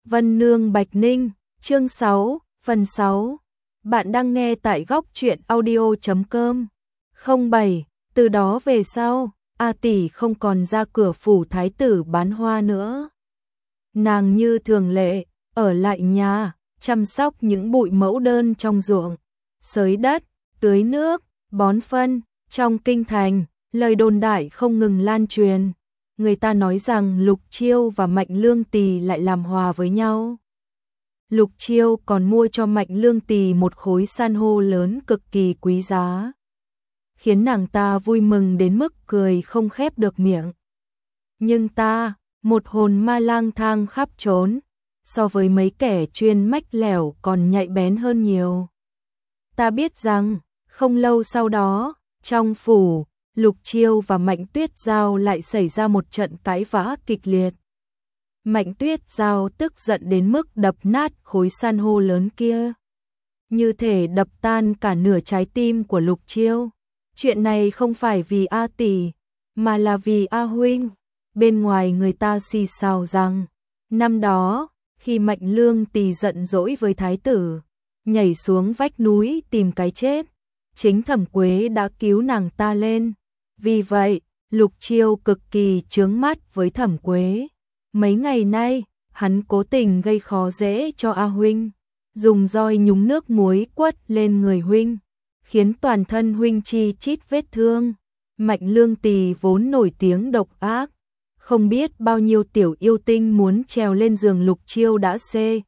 Vân Nương Bạch Ninh, chương 6, phần 6. Bạn đang nghe tại góc truyện audio.com. 07. Từ đó về sau, A Tỷ không còn ra cửa phủ thái tử bán hoa nữa. Nàng như thường lệ, ở lại nhà, chăm sóc những bụi mẫu đơn trong ruộng, xới đất, tưới nước, bón phân. Trong kinh thành, lời đồn đại không ngừng lan truyền. Người ta nói rằng Lục Chiêu và Mạnh Lương Tỳ lại làm hòa với nhau. Lục Chiêu còn mua cho Mạnh Lương Tỳ một khối san hô lớn cực kỳ quý giá, khiến nàng ta vui mừng đến mức cười không khép được miệng. Nhưng ta, một hồn ma lang thang khắp trốn, so với mấy kẻ chuyên mách lẻo còn nhạy bén hơn nhiều. Ta biết rằng, không lâu sau đó, trong phủ, Lục Chiêu và Mạnh Tuyết Giao lại xảy ra một trận cãi vã kịch liệt. Mạnh Tuyết Giao tức giận đến mức đập nát khối san hô lớn kia, như thể đập tan cả nửa trái tim của Lục Chiêu. Chuyện này không phải vì A Tỷ, mà là vì A Huynh. Bên ngoài người ta xì xào rằng, năm đó, khi Mạnh Lương Tỳ giận dỗi với thái tử, nhảy xuống vách núi tìm cái chết, chính Thẩm Quế đã cứu nàng ta lên. Vì vậy, Lục Chiêu cực kỳ chướng mắt với Thẩm Quế. Mấy ngày nay, hắn cố tình gây khó dễ cho A Huynh, dùng roi nhúng nước muối quất lên người Huynh, khiến toàn thân Huynh chi chít vết thương. Mạnh Lương Tỳ vốn nổi tiếng độc ác, không biết bao nhiêu tiểu yêu tinh muốn trèo lên giường Lục Chiêu đã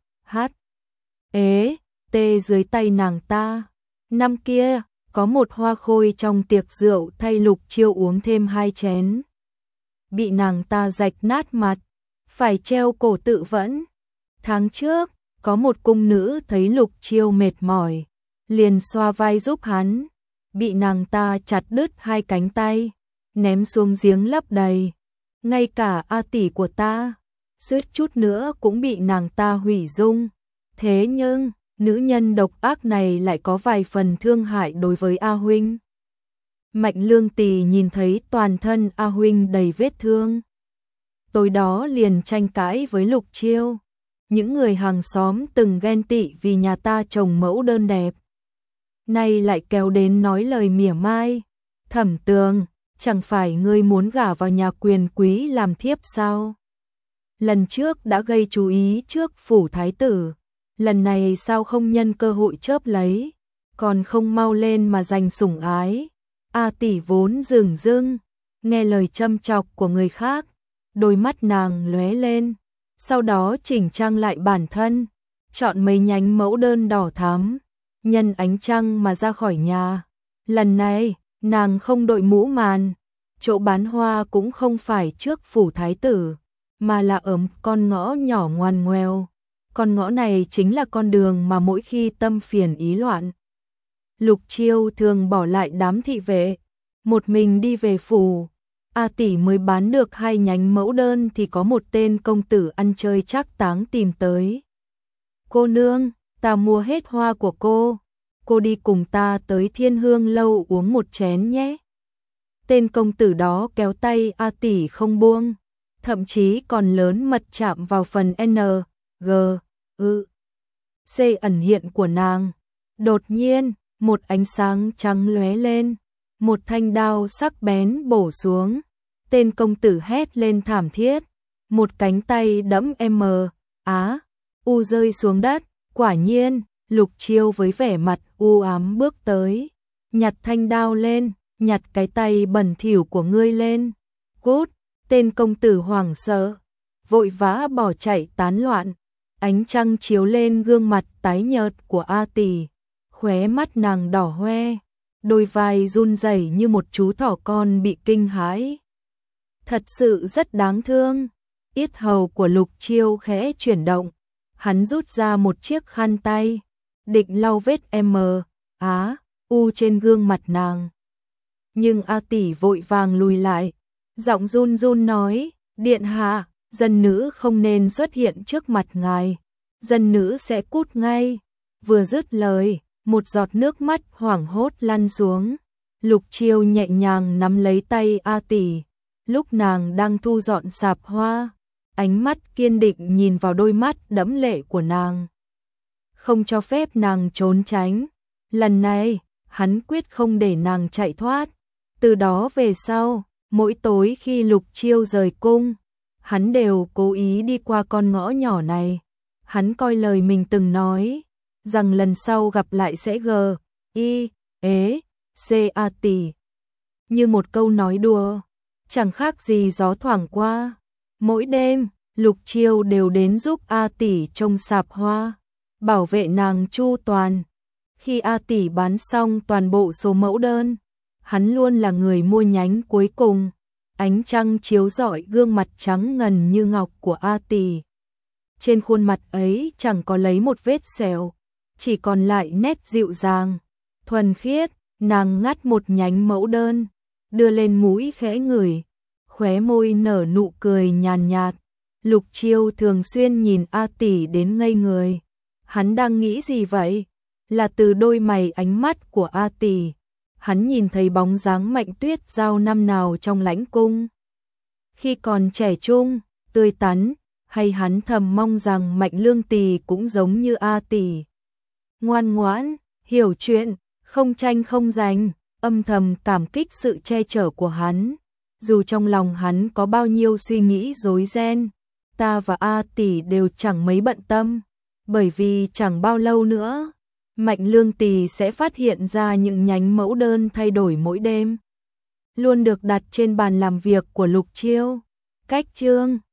tê dưới tay nàng ta. Năm kia, có một hoa khôi trong tiệc rượu thay Lục Chiêu uống thêm 2 chén, bị nàng ta rạch nát mặt, phải treo cổ tự vẫn. Tháng trước, có một cung nữ thấy Lục Chiêu mệt mỏi, liền xoa vai giúp hắn, bị nàng ta chặt đứt 2 cánh tay, ném xuống giếng lấp đầy. Ngay cả A Tỷ của ta, suýt chút nữa cũng bị nàng ta hủy dung. Thế nhưng, nữ nhân độc ác này lại có vài phần thương hại đối với A Huynh. Mạnh Lương Tỳ nhìn thấy toàn thân A Huynh đầy vết thương, tối đó liền tranh cãi với Lục Chiêu. Những người hàng xóm từng ghen tị vì nhà ta trồng mẫu đơn đẹp, nay lại kéo đến nói lời mỉa mai. Thẩm Tường, chẳng phải ngươi muốn gả vào nhà quyền quý làm thiếp sao? Lần trước đã gây chú ý trước phủ thái tử, lần này sao không nhân cơ hội chớp lấy, còn không mau lên mà giành sủng ái. A Tỷ vốn dửng dưng, nghe lời châm chọc của người khác, đôi mắt nàng lóe lên, sau đó chỉnh trang lại bản thân, chọn mấy nhánh mẫu đơn đỏ thắm, nhân ánh trăng mà ra khỏi nhà. Lần này, nàng không đội mũ màn, chỗ bán hoa cũng không phải trước phủ thái tử, mà là ở con ngõ nhỏ ngoằn ngoèo. Con ngõ này chính là con đường mà mỗi khi tâm phiền ý loạn, Lục Chiêu thường bỏ lại đám thị vệ, một mình đi về phủ. A Tỷ mới bán được 2 nhánh mẫu đơn thì có một tên công tử ăn chơi trác táng tìm tới. Cô nương, ta mua hết hoa của cô đi cùng ta tới Thiên Hương lâu uống một chén nhé. Tên công tử đó kéo tay A Tỷ không buông, thậm chí còn lớn mật chạm vào phần C ẩn hiện của nàng. Đột nhiên, một ánh sáng trắng lóe lên, một thanh đao sắc bén bổ xuống. Tên công tử hét lên thảm thiết, một cánh tay đẫm rơi xuống đất. Quả nhiên, Lục Chiêu với vẻ mặt u ám bước tới, nhặt thanh đao lên, nhặt cái tay bẩn thỉu của ngươi lên. Cút! Tên công tử hoảng sợ, vội vã bỏ chạy tán loạn. Ánh trăng chiếu lên gương mặt tái nhợt của A Tỷ, khóe mắt nàng đỏ hoe, đôi vai run rẩy như một chú thỏ con bị kinh hãi. Thật sự rất đáng thương. Yết hầu của Lục Chiêu khẽ chuyển động, hắn rút ra một chiếc khăn tay, định lau vết trên gương mặt nàng. Nhưng A Tỷ vội vàng lùi lại, giọng run run nói, điện hạ, dân nữ không nên xuất hiện trước mặt ngài, dân nữ sẽ cút ngay. Vừa dứt lời, một giọt nước mắt hoảng hốt lăn xuống. Lục Chiêu nhẹ nhàng nắm lấy tay A Tỷ, lúc nàng đang thu dọn sạp hoa, ánh mắt kiên định nhìn vào đôi mắt đẫm lệ của nàng. Không cho phép nàng trốn tránh. Lần này, hắn quyết không để nàng chạy thoát. Từ đó về sau, mỗi tối khi Lục Chiêu rời cung, hắn đều cố ý đi qua con ngõ nhỏ này. Hắn coi lời mình từng nói, rằng lần sau gặp lại sẽ G.I.E.C.A. tỷ. Như một câu nói đùa, chẳng khác gì gió thoảng qua. Mỗi đêm, Lục Chiêu đều đến giúp A tỷ trông sạp hoa, bảo vệ nàng chu toàn. Khi A tỷ bán xong toàn bộ số mẫu đơn, hắn luôn là người mua nhánh cuối cùng. Ánh trăng chiếu rọi gương mặt trắng ngần như ngọc của A tỷ. Trên khuôn mặt ấy chẳng có lấy một vết sẹo, chỉ còn lại nét dịu dàng, thuần khiết. Nàng ngắt một nhánh mẫu đơn, đưa lên mũi khẽ ngửi, khóe môi nở nụ cười nhàn nhạt. Lục Chiêu thường xuyên nhìn A tỷ đến ngây người. Hắn đang nghĩ gì vậy? Là từ đôi mày ánh mắt của A tỷ, hắn nhìn thấy bóng dáng Mạnh Tuyết Giao năm nào trong lãnh cung. Khi còn trẻ trung, tươi tắn, hay hắn thầm mong rằng Mạnh Lương tỷ cũng giống như A tỷ. Ngoan ngoãn, hiểu chuyện, không tranh không giành, âm thầm cảm kích sự che chở của hắn. Dù trong lòng hắn có bao nhiêu suy nghĩ rối ren, ta và A tỷ đều chẳng mấy bận tâm, bởi vì chẳng bao lâu nữa, Mạnh Lương tỷ sẽ phát hiện ra những nhánh mẫu đơn thay đổi mỗi đêm, luôn được đặt trên bàn làm việc của Lục Chiêu. Cách chương